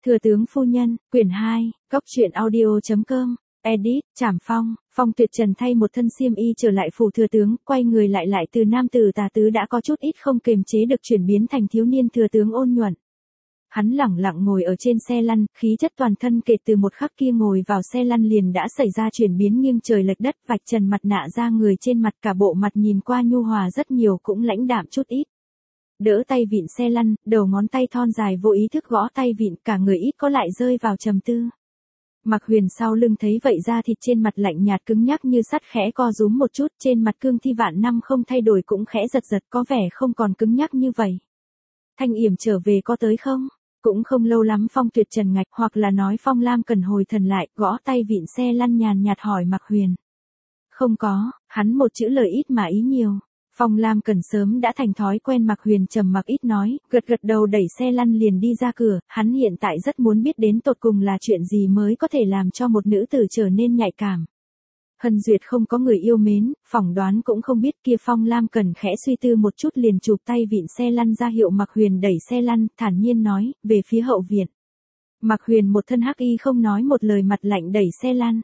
Thừa tướng phu nhân, quyển 2, Cốc truyện audio.com, edit, Trảm Phong, Phong Tuyệt Trần thay một thân xiêm y trở lại phủ thừa tướng, quay người lại từ nam tử tà tứ đã có chút ít không kềm chế được chuyển biến thành thiếu niên thừa tướng ôn nhuận. Hắn lẳng lặng ngồi ở trên xe lăn, khí chất toàn thân kể từ một khắc kia ngồi vào xe lăn liền đã xảy ra chuyển biến nghiêng trời lệch đất, vạch trần mặt nạ ra người trên mặt, cả bộ mặt nhìn qua nhu hòa rất nhiều cũng lãnh đạm chút ít. Đỡ tay vịn xe lăn, đầu ngón tay thon dài vô ý thức gõ tay vịn, cả người ít có lại rơi vào trầm tư. Mạc Huyền sau lưng thấy vậy ra thịt trên mặt lạnh nhạt cứng nhắc như sắt khẽ co rúm một chút, trên mặt cương thi vạn năm không thay đổi cũng khẽ giật giật, có vẻ không còn cứng nhắc như vậy. Thanh Yểm trở về có tới không? Cũng không lâu lắm Phong Tuyệt Trần ngạch, hoặc là nói Phong Lam Cần hồi thần lại, gõ tay vịn xe lăn nhàn nhạt hỏi Mạc Huyền. Không có, hắn một chữ lời ít mà ý nhiều. Phong Lam Cần sớm đã thành thói quen Mạc Huyền trầm mặc ít nói, gật đầu đẩy xe lăn liền đi ra cửa, hắn hiện tại rất muốn biết đến tột cùng là chuyện gì mới có thể làm cho một nữ tử trở nên nhạy cảm. Hân Duyệt không có người yêu mến, phỏng đoán cũng không biết kia. Phong Lam Cần khẽ suy tư một chút liền chụp tay vịn xe lăn ra hiệu Mạc Huyền đẩy xe lăn, thản nhiên nói, về phía hậu viện. Mạc Huyền một thân hắc y không nói một lời, mặt lạnh đẩy xe lăn.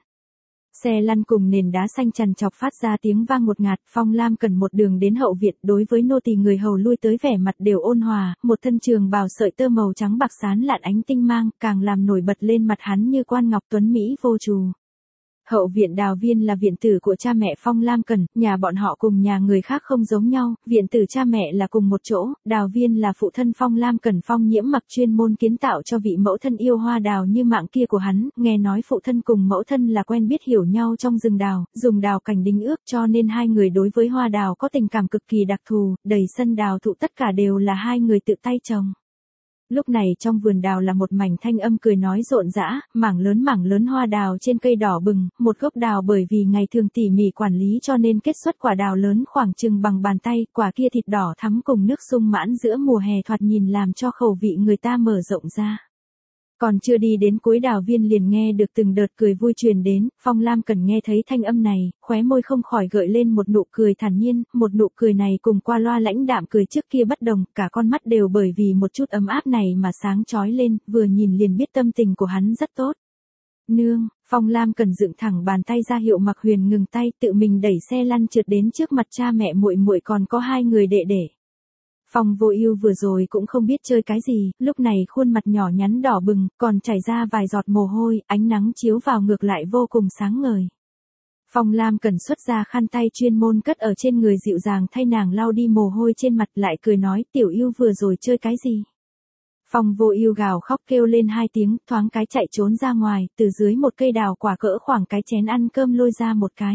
Xe lăn cùng nền đá xanh trằn trọc phát ra tiếng vang ngột ngạt. Phong Lam Cần một đường đến hậu viện, đối với nô tỳ người hầu lui tới vẻ mặt đều ôn hòa, một thân trường bào sợi tơ màu trắng bạc sán lạn ánh tinh mang, càng làm nổi bật lên mặt hắn như quan ngọc tuấn mỹ vô trù. Hậu viện Đào Viên là viện tử của cha mẹ Phong Lam Cần, nhà bọn họ cùng nhà người khác không giống nhau, viện tử cha mẹ là cùng một chỗ, Đào Viên là phụ thân Phong Lam Cần Phong Nhiễm Mặc chuyên môn kiến tạo cho vị mẫu thân yêu hoa đào như mạng kia của hắn, nghe nói phụ thân cùng mẫu thân là quen biết hiểu nhau trong rừng đào, dùng đào cảnh đính ước cho nên hai người đối với hoa đào có tình cảm cực kỳ đặc thù, đầy sân đào thụ tất cả đều là hai người tự tay trồng. Lúc này trong vườn đào là một mảnh thanh âm cười nói rộn rã, mảng lớn hoa đào trên cây đỏ bừng, một gốc đào bởi vì ngày thường tỉ mỉ quản lý cho nên kết xuất quả đào lớn khoảng chừng bằng bàn tay, quả kia thịt đỏ thắm cùng nước sung mãn giữa mùa hè thoạt nhìn làm cho khẩu vị người ta mở rộng ra. Còn chưa đi đến cuối Đào Viên liền nghe được từng đợt cười vui truyền đến, Phong Lam Cần nghe thấy thanh âm này, khóe môi không khỏi gợi lên một nụ cười thản nhiên, một nụ cười này cùng qua loa lãnh đạm cười trước kia bất đồng, cả con mắt đều bởi vì một chút ấm áp này mà sáng chói lên, vừa nhìn liền biết tâm tình của hắn rất tốt. Nương, Phong Lam Cần dựng thẳng bàn tay ra hiệu Mạc Huyền ngừng tay, tự mình đẩy xe lăn trượt đến trước mặt cha mẹ muội còn có hai người đệ đệ. Phong Vô Ưu vừa rồi cũng không biết chơi cái gì, lúc này khuôn mặt nhỏ nhắn đỏ bừng, còn chảy ra vài giọt mồ hôi, ánh nắng chiếu vào ngược lại vô cùng sáng ngời. Phong Lam Cần xuất ra khăn tay chuyên môn cất ở trên người dịu dàng thay nàng lau đi mồ hôi trên mặt, lại cười nói, Tiểu Ưu vừa rồi chơi cái gì? Phong Vô Ưu gào khóc kêu lên hai tiếng, thoáng cái chạy trốn ra ngoài, từ dưới một cây đào quả cỡ khoảng cái chén ăn cơm lôi ra một cái.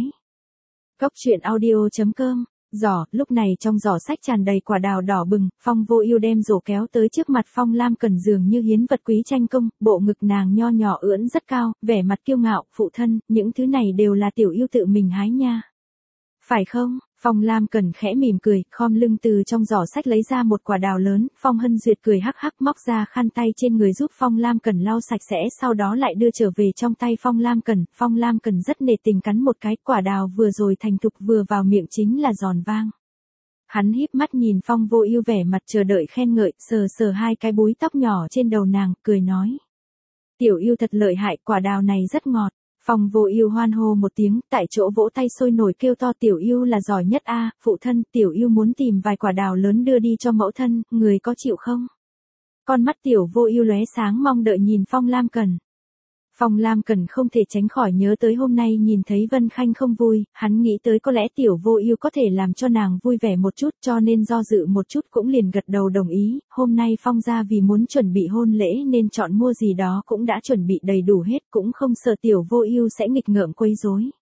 Cốc truyện audio.com. Giỏ, lúc này trong giỏ sách tràn đầy quả đào đỏ bừng, Phong Vô Ưu đem rổ kéo tới trước mặt Phong Lam Cần dường như hiến vật quý tranh công, bộ ngực nàng nho nhỏ ưỡn rất cao, vẻ mặt kiêu ngạo, phụ thân, những thứ này đều là Tiểu Ưu tự mình hái nha. Phải không? Phong Lam Cần khẽ mỉm cười, khom lưng từ trong giỏ sách lấy ra một quả đào lớn, Phong Hân Duyệt cười hắc hắc móc ra khăn tay trên người giúp Phong Lam Cần lau sạch sẽ, sau đó lại đưa trở về trong tay Phong Lam Cần rất nể tình cắn một cái, quả đào vừa rồi thành thục vừa vào miệng chính là giòn vang. Hắn híp mắt nhìn Phong Vô Ưu vẻ mặt chờ đợi khen ngợi, sờ hai cái búi tóc nhỏ trên đầu nàng, cười nói: "Tiểu Ưu thật lợi hại, quả đào này rất ngọt." Phong Vô Ưu hoan hô một tiếng, tại chỗ vỗ tay sôi nổi kêu to, Tiểu Ưu là giỏi nhất a, phụ thân, Tiểu Ưu muốn tìm vài quả đào lớn đưa đi cho mẫu thân, người có chịu không? Con mắt Tiểu Vô Ưu lóe sáng mong đợi nhìn Phong Lam Cần. Phong Lam Cần không thể tránh khỏi nhớ tới hôm nay nhìn thấy Vân Khanh không vui, hắn nghĩ tới có lẽ Tiểu Vô Ưu có thể làm cho nàng vui vẻ một chút, cho nên do dự một chút cũng liền gật đầu đồng ý, hôm nay Phong gia vì muốn chuẩn bị hôn lễ nên chọn mua gì đó cũng đã chuẩn bị đầy đủ hết, cũng không sợ Tiểu Vô Ưu sẽ nghịch ngợm quấy rối.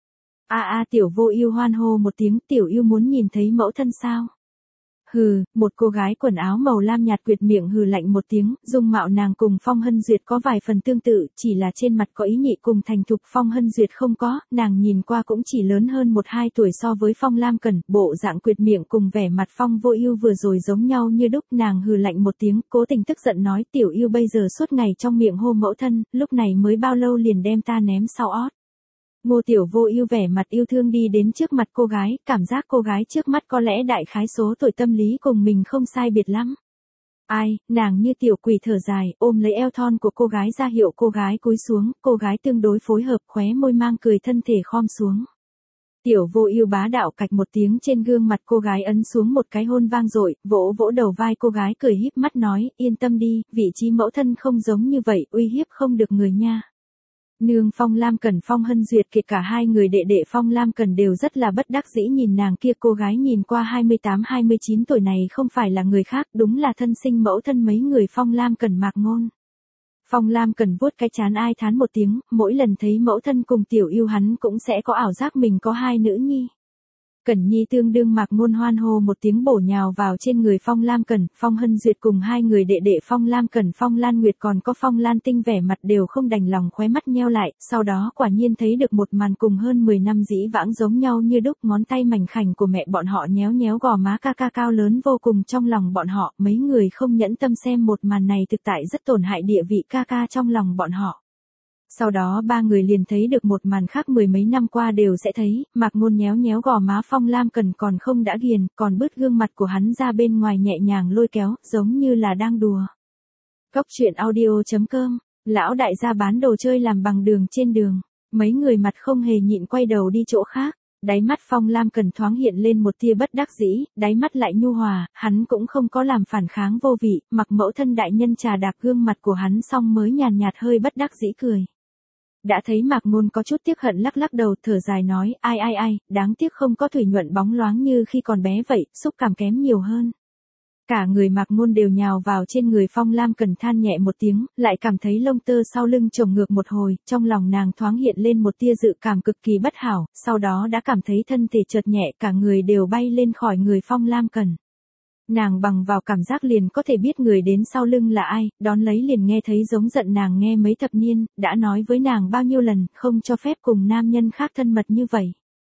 Tiểu Vô Ưu hoan hô một tiếng, Tiểu Ưu muốn nhìn thấy mẫu thân sao? Hừ, một cô gái quần áo màu lam nhạt quyệt miệng hừ lạnh một tiếng, dung mạo nàng cùng Phong Hân Duyệt có vài phần tương tự, chỉ là trên mặt có ý nhị cùng thành thục, Phong Hân Duyệt không có, nàng nhìn qua cũng chỉ lớn hơn 1-2 tuổi so với Phong Lam Cần, bộ dạng quyệt miệng cùng vẻ mặt Phong Vô Ưu vừa rồi giống nhau như đúc, nàng hừ lạnh một tiếng, cố tình tức giận nói, Tiểu Ưu bây giờ suốt ngày trong miệng hô mẫu thân, lúc này mới bao lâu liền đem ta ném sau ót. Ngô Tiểu Vô Ưu vẻ mặt yêu thương đi đến trước mặt cô gái, cảm giác cô gái trước mắt có lẽ đại khái số tuổi tâm lý cùng mình không sai biệt lắm. Ai, nàng như tiểu quỷ thở dài, ôm lấy eo thon của cô gái ra hiệu cô gái cúi xuống, cô gái tương đối phối hợp, khóe môi mang cười, thân thể khom xuống. Tiểu Vô Ưu bá đạo cạch một tiếng trên gương mặt cô gái, ấn xuống một cái hôn vang dội, vỗ vỗ đầu vai cô gái, cười híp mắt nói, yên tâm đi, vị trí mẫu thân không giống như vậy, uy hiếp không được người nha. Nương Phong Lam Cần, Phong Hân Duyệt, kể cả hai người đệ đệ Phong Lam Cần đều rất là bất đắc dĩ nhìn nàng kia, cô gái nhìn qua 28-29 tuổi này không phải là người khác, đúng là thân sinh mẫu thân mấy người Phong Lam Cần Mạc Ngôn. Phong Lam Cần vuốt cái trán ai thán một tiếng, mỗi lần thấy mẫu thân cùng Tiểu Ưu hắn cũng sẽ có ảo giác mình có hai nữ nhi. Cẩn Nhi tương đương Mạc Ngôn hoan hô một tiếng bổ nhào vào trên người Phong Lam Cần, Phong Hân Duyệt cùng hai người đệ đệ Phong Lam Cần, Phong Lan Nguyệt còn có Phong Lan Tinh vẻ mặt đều không đành lòng, khóe mắt nheo lại, sau đó quả nhiên thấy được một màn cùng hơn 10 năm dĩ vãng giống nhau như đúc, ngón tay mảnh khảnh của mẹ bọn họ nhéo nhéo gò má ca ca cao lớn vô cùng trong lòng bọn họ, mấy người không nhẫn tâm xem một màn này thực tại rất tổn hại địa vị ca ca trong lòng bọn họ. Sau đó ba người liền thấy được một màn khác mười mấy năm qua đều sẽ thấy, Mạc Ngôn nhéo nhéo gò má Phong Lam Cần còn không đã ghiền, còn bứt gương mặt của hắn ra bên ngoài nhẹ nhàng lôi kéo, giống như là đang đùa. Cốc truyện audio.com, lão đại gia bán đồ chơi làm bằng đường trên đường, mấy người mặt không hề nhịn quay đầu đi chỗ khác. Đáy mắt Phong Lam Cần thoáng hiện lên một tia bất đắc dĩ, đáy mắt lại nhu hòa, hắn cũng không có làm phản kháng vô vị, mặc mẫu thân đại nhân trà đạp gương mặt của hắn xong mới nhàn nhạt hơi bất đắc dĩ cười. Đã thấy Mạc Ngôn có chút tiếc hận lắc lắc đầu, thở dài nói, ai, đáng tiếc không có thủy nhuận bóng loáng như khi còn bé vậy, xúc cảm kém nhiều hơn. Cả người Mạc Ngôn đều nhào vào trên người Phong Lam Cần, than nhẹ một tiếng, lại cảm thấy lông tơ sau lưng chồng ngược một hồi, trong lòng nàng thoáng hiện lên một tia dự cảm cực kỳ bất hảo, sau đó đã cảm thấy thân thể chợt nhẹ, cả người đều bay lên khỏi người Phong Lam Cần. Nàng bằng vào cảm giác liền có thể biết người đến sau lưng là ai, đón lấy liền nghe thấy giống giận nàng nghe mấy thập niên, đã nói với nàng bao nhiêu lần, không cho phép cùng nam nhân khác thân mật như vậy.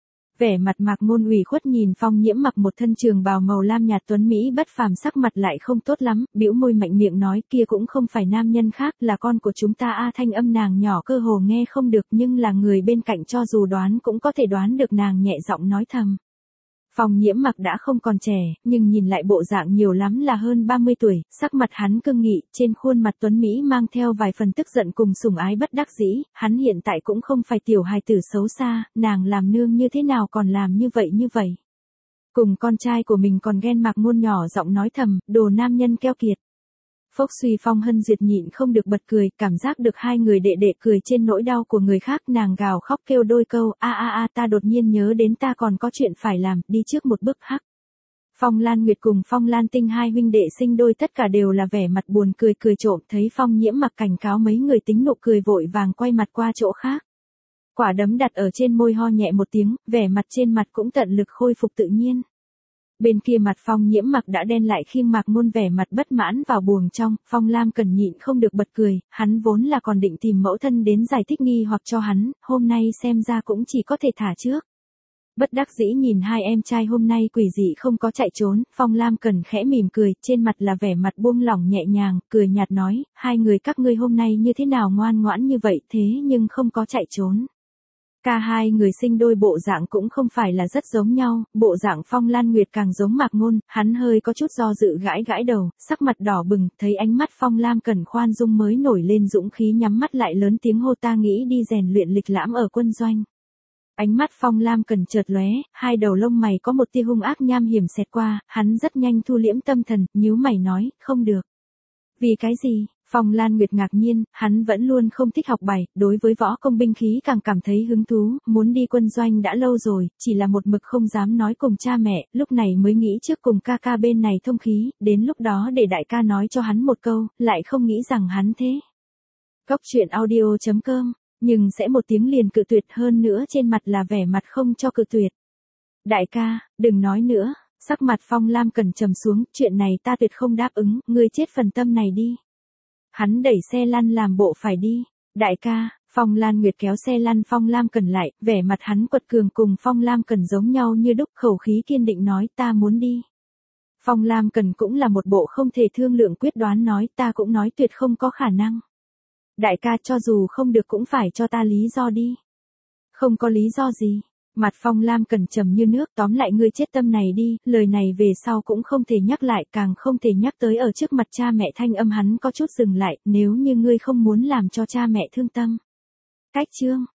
Vẻ mặt Mạc Ngôn ủy khuất nhìn Phong Nhiễm mặc một thân trường bào màu lam nhạt tuấn mỹ bất phàm, sắc mặt lại không tốt lắm, bĩu môi mạnh miệng nói, kia cũng không phải nam nhân khác, là con của chúng ta a. Thanh âm nàng nhỏ cơ hồ nghe không được, nhưng là người bên cạnh cho dù đoán cũng có thể đoán được, nàng nhẹ giọng nói thầm. Phong Nhiễm mặc đã không còn trẻ, nhưng nhìn lại bộ dạng nhiều lắm là hơn 30 tuổi, sắc mặt hắn cương nghị, trên khuôn mặt tuấn mỹ mang theo vài phần tức giận cùng sủng ái bất đắc dĩ, hắn hiện tại cũng không phải tiểu hài tử xấu xa, nàng làm nương như thế nào còn làm như vậy. Cùng con trai của mình còn ghen. Mạc Ngôn nhỏ giọng nói thầm, đồ nam nhân keo kiệt. Phốc suy, Phong Hân Duyệt nhịn không được bật cười, cảm giác được hai người đệ đệ cười trên nỗi đau của người khác, nàng gào khóc kêu đôi câu, ta đột nhiên nhớ đến ta còn có chuyện phải làm, đi trước một bước hắc. Phong Lan Nguyệt cùng Phong Lan Tinh hai huynh đệ sinh đôi tất cả đều là vẻ mặt buồn cười trộm, thấy Phong Nhiễm mặc cảnh cáo mấy người tính nụ cười vội vàng quay mặt qua chỗ khác. Quả đấm đặt ở trên môi ho nhẹ một tiếng, vẻ mặt trên mặt cũng tận lực khôi phục tự nhiên. Bên kia mặt Phong Nhiễm mặc đã đen lại khiêng Mạc Ngôn vẻ mặt bất mãn vào buồng trong, Phong Lam Cần nhịn không được bật cười, hắn vốn là còn định tìm mẫu thân đến giải thích nghi hoặc cho hắn, hôm nay xem ra cũng chỉ có thể thả trước. Bất đắc dĩ nhìn hai em trai hôm nay quỷ dị không có chạy trốn, Phong Lam Cần khẽ mỉm cười, trên mặt là vẻ mặt buông lỏng nhẹ nhàng, cười nhạt nói, hai người các ngươi hôm nay như thế nào ngoan ngoãn như vậy thế nhưng không có chạy trốn. Cả hai người sinh đôi bộ dạng cũng không phải là rất giống nhau, bộ dạng Phong Lan Nguyệt càng giống Mạc Ngôn, hắn hơi có chút do dự gãi đầu, sắc mặt đỏ bừng, thấy ánh mắt Phong Lam Cần khoan dung mới nổi lên dũng khí, nhắm mắt lại lớn tiếng hô, ta nghĩ đi rèn luyện lịch lãm ở quân doanh. Ánh mắt Phong Lam Cần chợt lóe, hai đầu lông mày có một tia hung ác nham hiểm xẹt qua, hắn rất nhanh thu liễm tâm thần, nhíu mày nói, không được. Vì cái gì? Phong Lan Nguyệt ngạc nhiên, hắn vẫn luôn không thích học bài, đối với võ công binh khí càng cảm thấy hứng thú, muốn đi quân doanh đã lâu rồi, chỉ là một mực không dám nói cùng cha mẹ, lúc này mới nghĩ trước cùng ca ca bên này thông khí, đến lúc đó để đại ca nói cho hắn một câu, lại không nghĩ rằng hắn thế. Cốc truyện audio.com, nhưng sẽ một tiếng liền cự tuyệt, hơn nữa trên mặt là vẻ mặt không cho cự tuyệt. Đại ca, đừng nói nữa, sắc mặt Phong Lam Cần trầm xuống, chuyện này ta tuyệt không đáp ứng, ngươi chết phần tâm này đi. Hắn đẩy xe lăn làm bộ phải đi. Đại ca, Phong Lan Nguyệt kéo xe lăn Phong Lam Cần lại, vẻ mặt hắn quật cường cùng Phong Lam Cần giống nhau như đúc, khẩu khí kiên định nói, ta muốn đi. Phong Lam Cần cũng là một bộ không thể thương lượng quyết đoán nói, ta cũng nói tuyệt không có khả năng. Đại ca, cho dù không được cũng phải cho ta lý do đi. Không có lý do gì. Mặt Phong Lam Cẩn trầm như nước, tóm lại ngươi chết tâm này đi, lời này về sau cũng không thể nhắc lại, càng không thể nhắc tới ở trước mặt cha mẹ. Thanh âm hắn có chút dừng lại, nếu như ngươi không muốn làm cho cha mẹ thương tâm. Cách chương.